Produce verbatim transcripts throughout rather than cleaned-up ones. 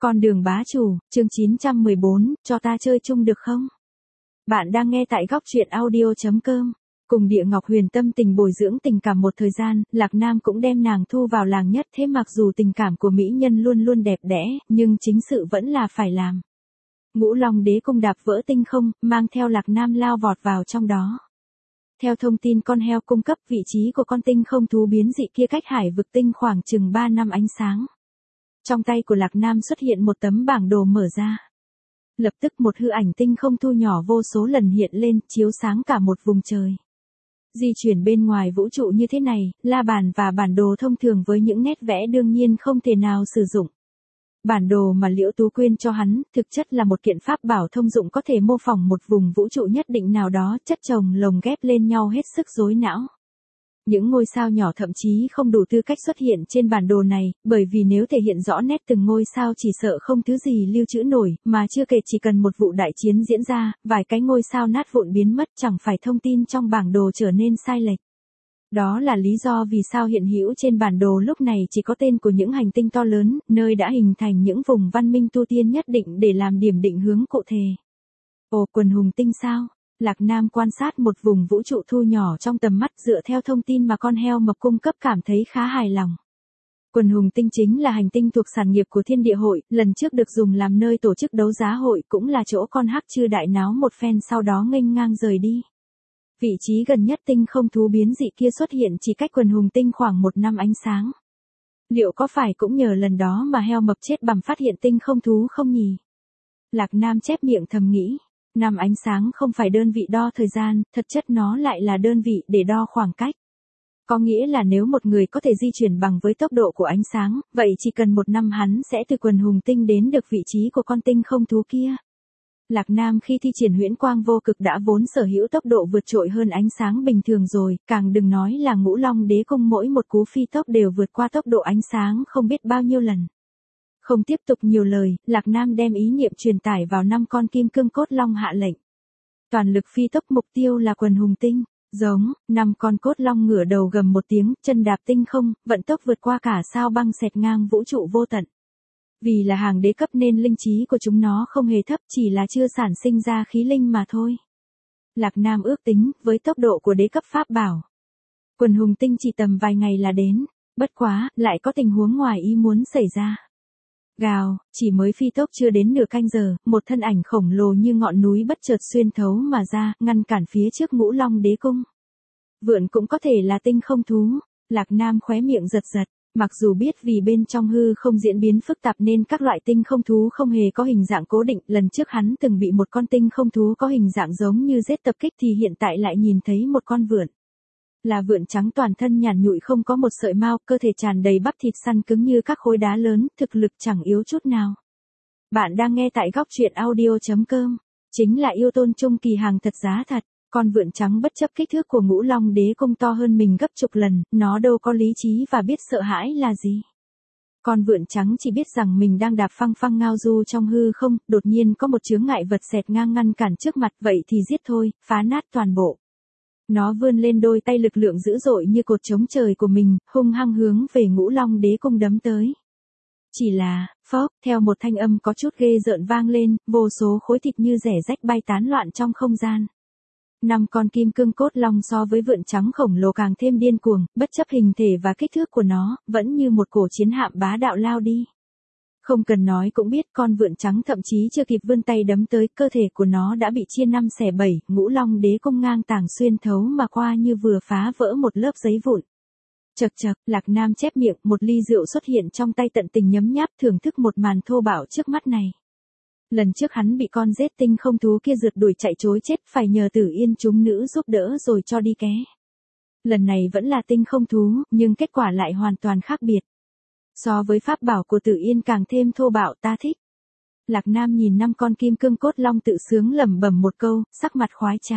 Con đường bá chủ, chương chín trăm mười bốn, cho ta chơi chung được không? Bạn đang nghe tại góc truyện audio chấm com. Cùng Địa Ngọc Huyền tâm tình bồi dưỡng tình cảm một thời gian, Lạc Nam cũng đem nàng thu vào làng nhất. Thế mặc dù tình cảm của mỹ nhân luôn luôn đẹp đẽ, nhưng chính sự vẫn là phải làm. Ngũ Long Đế cung đạp vỡ tinh không, mang theo Lạc Nam lao vọt vào trong đó. Theo thông tin con heo cung cấp, vị trí của con tinh không thú biến dị kia cách hải vực tinh khoảng chừng ba năm ánh sáng. Trong tay của Lạc Nam xuất hiện một tấm bảng đồ mở ra. Lập tức một hư ảnh tinh không thu nhỏ vô số lần hiện lên, chiếu sáng cả một vùng trời. Di chuyển bên ngoài vũ trụ như thế này, la bàn và bản đồ thông thường với những nét vẽ đương nhiên không thể nào sử dụng. Bản đồ mà Liễu Tú Quyên cho hắn, thực chất là một kiện pháp bảo thông dụng có thể mô phỏng một vùng vũ trụ nhất định nào đó, chất chồng lồng ghép lên nhau hết sức rối não. Những ngôi sao nhỏ thậm chí không đủ tư cách xuất hiện trên bản đồ này, bởi vì nếu thể hiện rõ nét từng ngôi sao chỉ sợ không thứ gì lưu trữ nổi, mà chưa kể chỉ cần một vụ đại chiến diễn ra, vài cái ngôi sao nát vụn biến mất chẳng phải thông tin trong bảng đồ trở nên sai lệch. Đó là lý do vì sao hiện hữu trên bản đồ lúc này chỉ có tên của những hành tinh to lớn, nơi đã hình thành những vùng văn minh tu tiên nhất định để làm điểm định hướng cụ thể. Ồ, quần hùng tinh sao? Lạc Nam quan sát một vùng vũ trụ thu nhỏ trong tầm mắt, dựa theo thông tin mà con heo mập cung cấp cảm thấy khá hài lòng. Quần hùng tinh chính là hành tinh thuộc sản nghiệp của Thiên Địa Hội, lần trước được dùng làm nơi tổ chức đấu giá hội, cũng là chỗ con hắc chư đại náo một phen sau đó nghênh ngang rời đi. Vị trí gần nhất tinh không thú biến dị kia xuất hiện chỉ cách quần hùng tinh khoảng một năm ánh sáng. Liệu có phải cũng nhờ lần đó mà heo mập chết bằm phát hiện tinh không thú không nhỉ? Lạc Nam chép miệng thầm nghĩ. Năm ánh sáng không phải đơn vị đo thời gian, thật chất nó lại là đơn vị để đo khoảng cách. Có nghĩa là nếu một người có thể di chuyển bằng với tốc độ của ánh sáng, vậy chỉ cần một năm hắn sẽ từ quần hùng tinh đến được vị trí của con tinh không thú kia. Lạc Nam khi thi triển huyễn quang vô cực đã vốn sở hữu tốc độ vượt trội hơn ánh sáng bình thường rồi, càng đừng nói là Ngũ Long Đế cung mỗi một cú phi tốc đều vượt qua tốc độ ánh sáng không biết bao nhiêu lần. Không tiếp tục nhiều lời, Lạc Nam đem ý niệm truyền tải vào năm con kim cương cốt long hạ lệnh. Toàn lực phi tốc, mục tiêu là quần hùng tinh. Giống, năm con cốt long ngửa đầu gầm một tiếng, chân đạp tinh không, vận tốc vượt qua cả sao băng xẹt ngang vũ trụ vô tận. Vì là hàng đế cấp nên linh trí của chúng nó không hề thấp, chỉ là chưa sản sinh ra khí linh mà thôi. Lạc Nam ước tính, với tốc độ của đế cấp pháp bảo, quần hùng tinh chỉ tầm vài ngày là đến. Bất quá, lại có tình huống ngoài ý muốn xảy ra. Gào, chỉ mới phi tốc chưa đến nửa canh giờ, một thân ảnh khổng lồ như ngọn núi bất chợt xuyên thấu mà ra, ngăn cản phía trước Ngũ Long Đế cung. Vượn cũng có thể là tinh không thú. Lạc Nam khóe miệng giật giật, mặc dù biết vì bên trong hư không diễn biến phức tạp nên các loại tinh không thú không hề có hình dạng cố định, lần trước hắn từng bị một con tinh không thú có hình dạng giống như rết tập kích thì hiện tại lại nhìn thấy một con vượn. Là vượn trắng toàn thân nhàn nhụi không có một sợi mao, cơ thể tràn đầy bắp thịt săn cứng như các khối đá lớn, thực lực chẳng yếu chút nào. Bạn đang nghe tại góc truyện audio chấm com. Chính là yêu tôn trung kỳ hàng thật giá thật. Con vượn trắng bất chấp kích thước của Ngũ Long Đế cung to hơn mình gấp chục lần, nó đâu có lý trí và biết sợ hãi là gì. Con vượn trắng chỉ biết rằng mình đang đạp phăng phăng ngao du trong hư không, đột nhiên có một chướng ngại vật xẹt ngang ngăn cản trước mặt, vậy thì giết thôi, phá nát toàn bộ. Nó vươn lên đôi tay lực lượng dữ dội như cột chống trời của mình, hung hăng hướng về Ngũ Long Đế cung đấm tới. Chỉ là, phốc, theo một thanh âm có chút ghê rợn vang lên, vô số khối thịt như rẻ rách bay tán loạn trong không gian. Năm con kim cương cốt long so với vượn trắng khổng lồ càng thêm điên cuồng, bất chấp hình thể và kích thước của nó, vẫn như một cổ chiến hạm bá đạo lao đi. Không cần nói cũng biết con vượn trắng thậm chí chưa kịp vươn tay đấm tới, cơ thể của nó đã bị chia năm xẻ bảy, Ngũ Long Đế cung ngang tàng xuyên thấu mà qua như vừa phá vỡ một lớp giấy vụn. Chậc chậc, Lạc Nam chép miệng, một ly rượu xuất hiện trong tay tận tình nhấm nháp thưởng thức một màn thô bạo trước mắt này. Lần trước hắn bị con rết tinh không thú kia rượt đuổi chạy trối chết, phải nhờ Tử Yên chúng nữ giúp đỡ rồi cho đi ké. Lần này vẫn là tinh không thú, nhưng kết quả lại hoàn toàn khác biệt. So với pháp bảo của Tử Yên càng thêm thô bạo, ta thích. Lạc Nam nhìn năm con kim cương cốt long tự sướng lẩm bẩm một câu, sắc mặt khoái trá.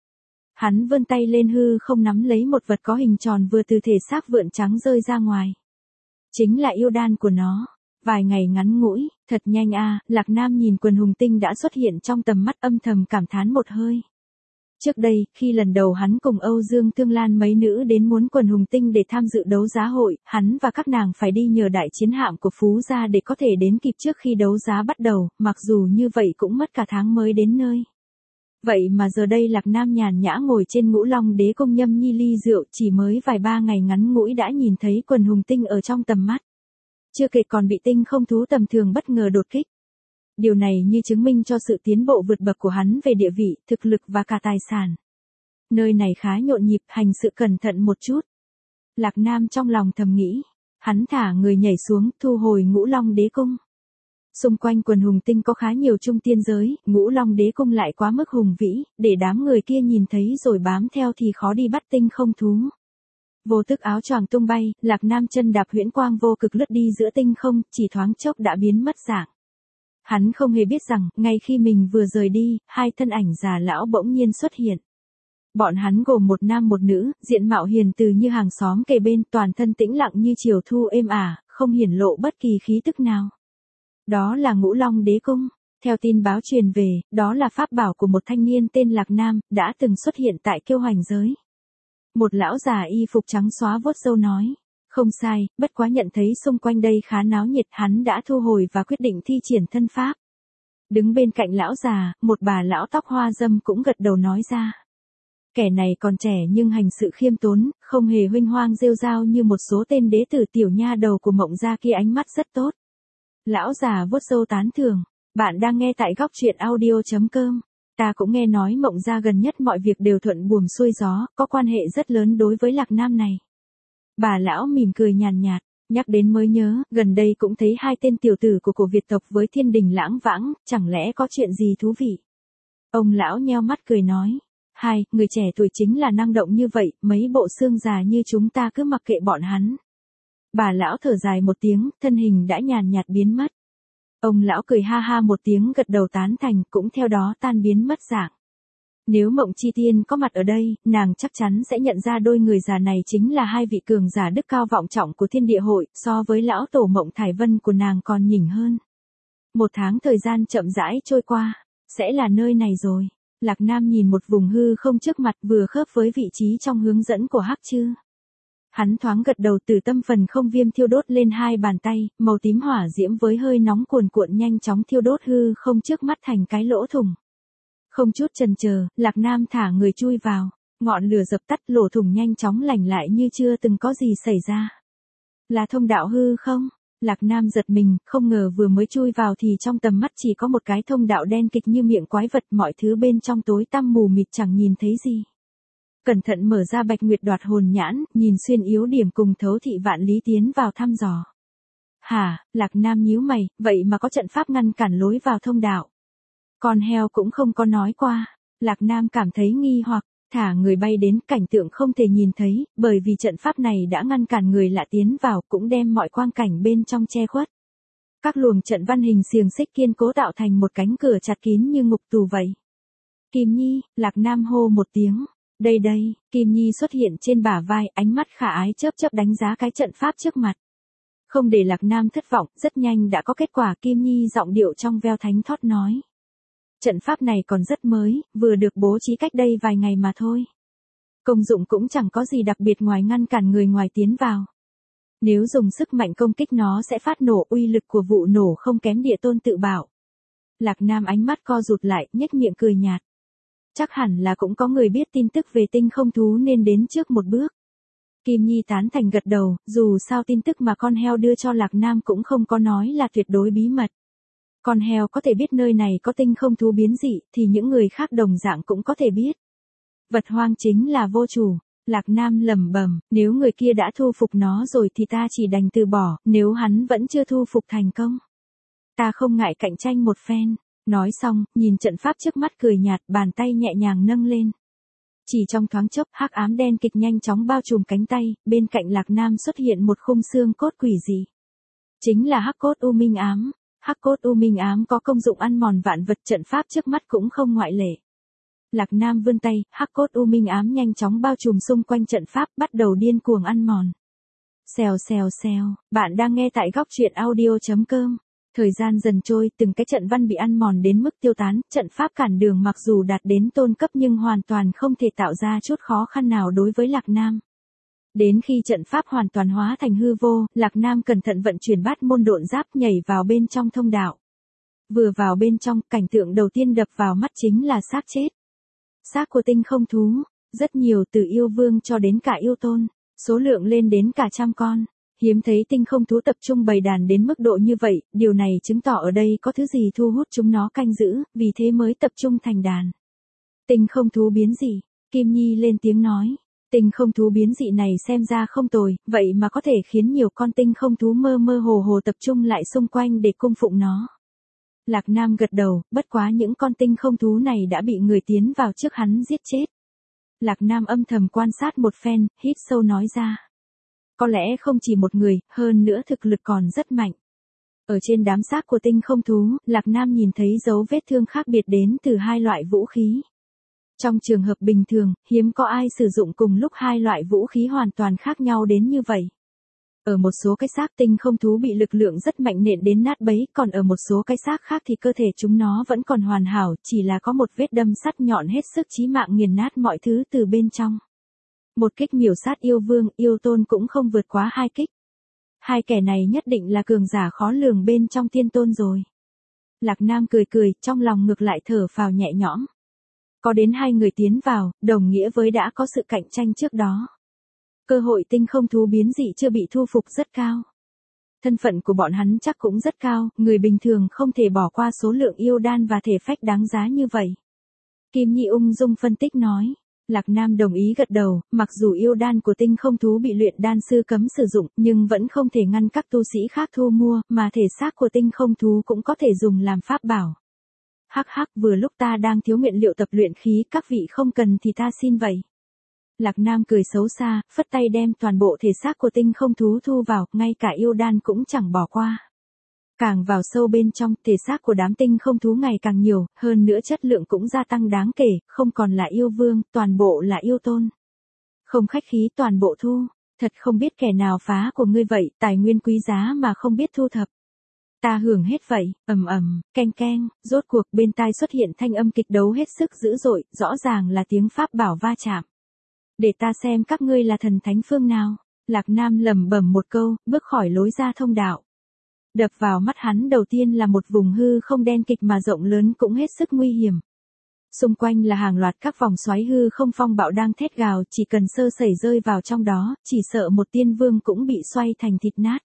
Hắn vươn tay lên hư không nắm lấy một vật có hình tròn vừa từ thể xác vượn trắng rơi ra ngoài. Chính là yêu đan của nó. Vài ngày ngắn ngủi, thật nhanh a. Lạc Nam nhìn quần hùng tinh đã xuất hiện trong tầm mắt, âm thầm cảm thán một hơi. Trước đây, khi lần đầu hắn cùng Âu Dương Thương Lan mấy nữ đến muốn quần hùng tinh để tham dự đấu giá hội, hắn và các nàng phải đi nhờ đại chiến hạm của Phú gia để có thể đến kịp trước khi đấu giá bắt đầu, mặc dù như vậy cũng mất cả tháng mới đến nơi. Vậy mà giờ đây Lạc Nam nhàn nhã ngồi trên Ngũ Long Đế cung nhâm nhi ly rượu, chỉ mới vài ba ngày ngắn ngủi đã nhìn thấy quần hùng tinh ở trong tầm mắt. Chưa kể còn bị tinh không thú tầm thường bất ngờ đột kích. Điều này như chứng minh cho sự tiến bộ vượt bậc của hắn về địa vị, thực lực và cả tài sản. Nơi này khá nhộn nhịp, hành sự cẩn thận một chút. Lạc Nam trong lòng thầm nghĩ. Hắn thả người nhảy xuống, thu hồi Ngũ Long Đế cung. Xung quanh quần hùng tinh có khá nhiều trung tiên giới, Ngũ Long Đế cung lại quá mức hùng vĩ, để đám người kia nhìn thấy rồi bám theo thì khó đi bắt tinh không thú. Vô thức áo choàng tung bay, Lạc Nam chân đạp huyễn quang vô cực lướt đi giữa tinh không, chỉ thoáng chốc đã biến mất dạng. Hắn không hề biết rằng, ngay khi mình vừa rời đi, hai thân ảnh già lão bỗng nhiên xuất hiện. Bọn hắn gồm một nam một nữ, diện mạo hiền từ như hàng xóm kề bên, toàn thân tĩnh lặng như chiều thu êm ả, không hiển lộ bất kỳ khí tức nào. Đó là Ngũ Long Đế cung. Theo tin báo truyền về, đó là pháp bảo của một thanh niên tên Lạc Nam, đã từng xuất hiện tại Kiêu Hoành giới. Một lão già y phục trắng xóa vuốt râu nói. Không sai, bất quá nhận thấy xung quanh đây khá náo nhiệt, hắn đã thu hồi và quyết định thi triển thân pháp. Đứng bên cạnh lão già, một bà lão tóc hoa râm cũng gật đầu nói ra. Kẻ này còn trẻ nhưng hành sự khiêm tốn, không hề huênh hoang rêu rao như một số tên đế tử tiểu nha đầu của Mộng gia kia, ánh mắt rất tốt. Lão già vuốt râu tán thưởng. Bạn đang nghe tại góc truyện audio chấm com. Ta cũng nghe nói Mộng gia gần nhất mọi việc đều thuận buồm xuôi gió, có quan hệ rất lớn đối với Lạc Nam này. Bà lão mỉm cười nhàn nhạt, nhắc đến mới nhớ, gần đây cũng thấy hai tên tiểu tử của cổ Việt tộc với thiên đình lãng vãng, chẳng lẽ có chuyện gì thú vị? Ông lão nheo mắt cười nói, hai, người trẻ tuổi chính là năng động như vậy, mấy bộ xương già như chúng ta cứ mặc kệ bọn hắn. Bà lão thở dài một tiếng, thân hình đã nhàn nhạt biến mất. Ông lão cười ha ha một tiếng gật đầu tán thành, cũng theo đó tan biến mất dạng. Nếu Mộng Chi Tiên có mặt ở đây, nàng chắc chắn sẽ nhận ra đôi người già này chính là hai vị cường giả đức cao vọng trọng của thiên địa hội, so với lão tổ Mộng Thải Vân của nàng còn nhỉnh hơn. Một tháng thời gian chậm rãi trôi qua, sẽ là nơi này rồi. Lạc Nam nhìn một vùng hư không trước mặt vừa khớp với vị trí trong hướng dẫn của Hắc Chư. Hắn thoáng gật đầu, từ tâm phần không viêm thiêu đốt lên hai bàn tay, màu tím hỏa diễm với hơi nóng cuồn cuộn nhanh chóng thiêu đốt hư không trước mắt thành cái lỗ thủng. Không chút chần chờ, Lạc Nam thả người chui vào, ngọn lửa dập tắt, lỗ thủng nhanh chóng lành lại như chưa từng có gì xảy ra. Là thông đạo hư không? Lạc Nam giật mình, không ngờ vừa mới chui vào thì trong tầm mắt chỉ có một cái thông đạo đen kịch như miệng quái vật, mọi thứ bên trong tối tăm mù mịt chẳng nhìn thấy gì. Cẩn thận mở ra Bạch Nguyệt đoạt hồn nhãn, nhìn xuyên yếu điểm cùng Thấu Thị Vạn Lý tiến vào thăm dò. Hả, Lạc Nam nhíu mày, vậy mà có trận pháp ngăn cản lối vào thông đạo. Con heo cũng không có nói qua. Lạc Nam cảm thấy nghi hoặc, thả người bay đến, cảnh tượng không thể nhìn thấy, bởi vì trận pháp này đã ngăn cản người lạ tiến vào, cũng đem mọi quang cảnh bên trong che khuất. Các luồng trận văn hình xiềng xích kiên cố tạo thành một cánh cửa chặt kín như ngục tù vậy. Kim Nhi, Lạc Nam hô một tiếng. Đây đây, Kim Nhi xuất hiện trên bả vai, ánh mắt khả ái chớp chớp đánh giá cái trận pháp trước mặt. Không để Lạc Nam thất vọng, rất nhanh đã có kết quả, Kim Nhi giọng điệu trong veo thánh thót nói. Trận pháp này còn rất mới, vừa được bố trí cách đây vài ngày mà thôi. Công dụng cũng chẳng có gì đặc biệt ngoài ngăn cản người ngoài tiến vào. Nếu dùng sức mạnh công kích nó sẽ phát nổ, uy lực của vụ nổ không kém Địa Tôn tự bảo. Lạc Nam ánh mắt co rụt lại, nhếch miệng cười nhạt. Chắc hẳn là cũng có người biết tin tức về tinh không thú nên đến trước một bước. Kim Nhi tán thành gật đầu, dù sao tin tức mà con heo đưa cho Lạc Nam cũng không có nói là tuyệt đối bí mật. Con heo có thể biết nơi này có tinh không thú biến dị, thì những người khác đồng dạng cũng có thể biết. Vật hoang chính là vô chủ. Lạc Nam lẩm bẩm, nếu người kia đã thu phục nó rồi thì ta chỉ đành từ bỏ, nếu hắn vẫn chưa thu phục thành công. Ta không ngại cạnh tranh một phen. Nói xong, nhìn trận pháp trước mắt cười nhạt, bàn tay nhẹ nhàng nâng lên. Chỉ trong thoáng chốc, hắc ám đen kịch nhanh chóng bao trùm cánh tay, bên cạnh Lạc Nam xuất hiện một khung xương cốt quỷ dị. Chính là hắc cốt u minh ám. Hắc cốt u minh ám có công dụng ăn mòn vạn vật, trận pháp trước mắt cũng không ngoại lệ. Lạc Nam vươn tay, hắc cốt u minh ám nhanh chóng bao trùm xung quanh trận pháp, bắt đầu điên cuồng ăn mòn. Xèo xèo xèo, bạn đang nghe tại góc truyện audio chấm com. Thời gian dần trôi, từng cái trận văn bị ăn mòn đến mức tiêu tán, trận pháp cản đường mặc dù đạt đến tôn cấp nhưng hoàn toàn không thể tạo ra chút khó khăn nào đối với Lạc Nam. Đến khi trận pháp hoàn toàn hóa thành hư vô, Lạc Nam cẩn thận vận chuyển bát môn độn giáp nhảy vào bên trong thông đạo. Vừa vào bên trong, cảnh tượng đầu tiên đập vào mắt chính là xác chết. Xác của tinh không thú, rất nhiều từ yêu vương cho đến cả yêu tôn, số lượng lên đến cả trăm con. Hiếm thấy tinh không thú tập trung bầy đàn đến mức độ như vậy, điều này chứng tỏ ở đây có thứ gì thu hút chúng nó canh giữ, vì thế mới tập trung thành đàn. Tinh không thú biến dị, Kim Nhi lên tiếng nói. Tinh không thú biến dị này xem ra không tồi, vậy mà có thể khiến nhiều con tinh không thú mơ mơ hồ hồ tập trung lại xung quanh để cung phụng nó. Lạc Nam gật đầu, bất quá những con tinh không thú này đã bị người tiến vào trước hắn giết chết. Lạc Nam âm thầm quan sát một phen, hít sâu nói ra. Có lẽ không chỉ một người, hơn nữa thực lực còn rất mạnh. Ở trên đám xác của tinh không thú, Lạc Nam nhìn thấy dấu vết thương khác biệt đến từ hai loại vũ khí. Trong trường hợp bình thường, hiếm có ai sử dụng cùng lúc hai loại vũ khí hoàn toàn khác nhau đến như vậy. Ở một số cái xác tinh không thú bị lực lượng rất mạnh nện đến nát bấy, còn ở một số cái xác khác thì cơ thể chúng nó vẫn còn hoàn hảo, chỉ là có một vết đâm sắt nhọn hết sức chí mạng nghiền nát mọi thứ từ bên trong. Một kích miểu sát yêu vương, yêu tôn cũng không vượt quá hai kích. Hai kẻ này nhất định là cường giả khó lường bên trong tiên tôn rồi. Lạc Nam cười cười, trong lòng ngược lại thở phào nhẹ nhõm. Có đến hai người tiến vào, đồng nghĩa với đã có sự cạnh tranh trước đó. Cơ hội tinh không thú biến dị chưa bị thu phục rất cao. Thân phận của bọn hắn chắc cũng rất cao, người bình thường không thể bỏ qua số lượng yêu đan và thể phách đáng giá như vậy. Kim Nhi ung dung phân tích nói. Lạc Nam đồng ý gật đầu, mặc dù yêu đan của tinh không thú bị luyện đan sư cấm sử dụng, nhưng vẫn không thể ngăn các tu sĩ khác thu mua, mà thể xác của tinh không thú cũng có thể dùng làm pháp bảo. Hắc hắc, vừa lúc ta đang thiếu nguyên liệu tập luyện khí, các vị không cần thì ta xin vậy. Lạc Nam cười xấu xa, phất tay đem toàn bộ thể xác của tinh không thú thu vào, ngay cả yêu đan cũng chẳng bỏ qua. Càng vào sâu bên trong, thể xác của đám tinh không thú ngày càng nhiều, hơn nữa chất lượng cũng gia tăng đáng kể, không còn là yêu vương, toàn bộ là yêu tôn. Không khách khí toàn bộ thu, thật không biết kẻ nào phá của ngươi vậy, tài nguyên quý giá mà không biết thu thập. Ta hưởng hết vậy, ầm ầm, keng keng, rốt cuộc bên tai xuất hiện thanh âm kịch đấu hết sức dữ dội, rõ ràng là tiếng pháp bảo va chạm. Để ta xem các ngươi là thần thánh phương nào. Lạc Nam lẩm bẩm một câu, bước khỏi lối ra thông đạo. Đập vào mắt hắn đầu tiên là một vùng hư không đen kịch mà rộng lớn cũng hết sức nguy hiểm. Xung quanh là hàng loạt các vòng xoáy hư không phong bạo đang thét gào, chỉ cần sơ sẩy rơi vào trong đó, chỉ sợ một tiên vương cũng bị xoay thành thịt nát.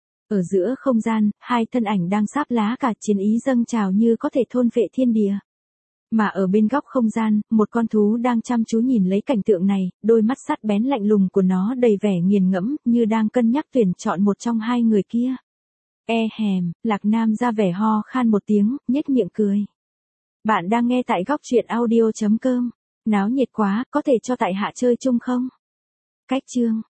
Ở giữa không gian, hai thân ảnh đang sáp lá cả, chiến ý dâng trào như có thể thôn phệ thiên địa. Mà ở bên góc không gian, một con thú đang chăm chú nhìn lấy cảnh tượng này, đôi mắt sắt bén lạnh lùng của nó đầy vẻ nghiền ngẫm, như đang cân nhắc tuyển chọn một trong hai người kia. E hèm, Lạc Nam ra vẻ ho khan một tiếng, nhếch miệng cười. Bạn đang nghe tại góc truyện audio chấm com. Náo nhiệt quá, có thể cho tại hạ chơi chung không? Cách chương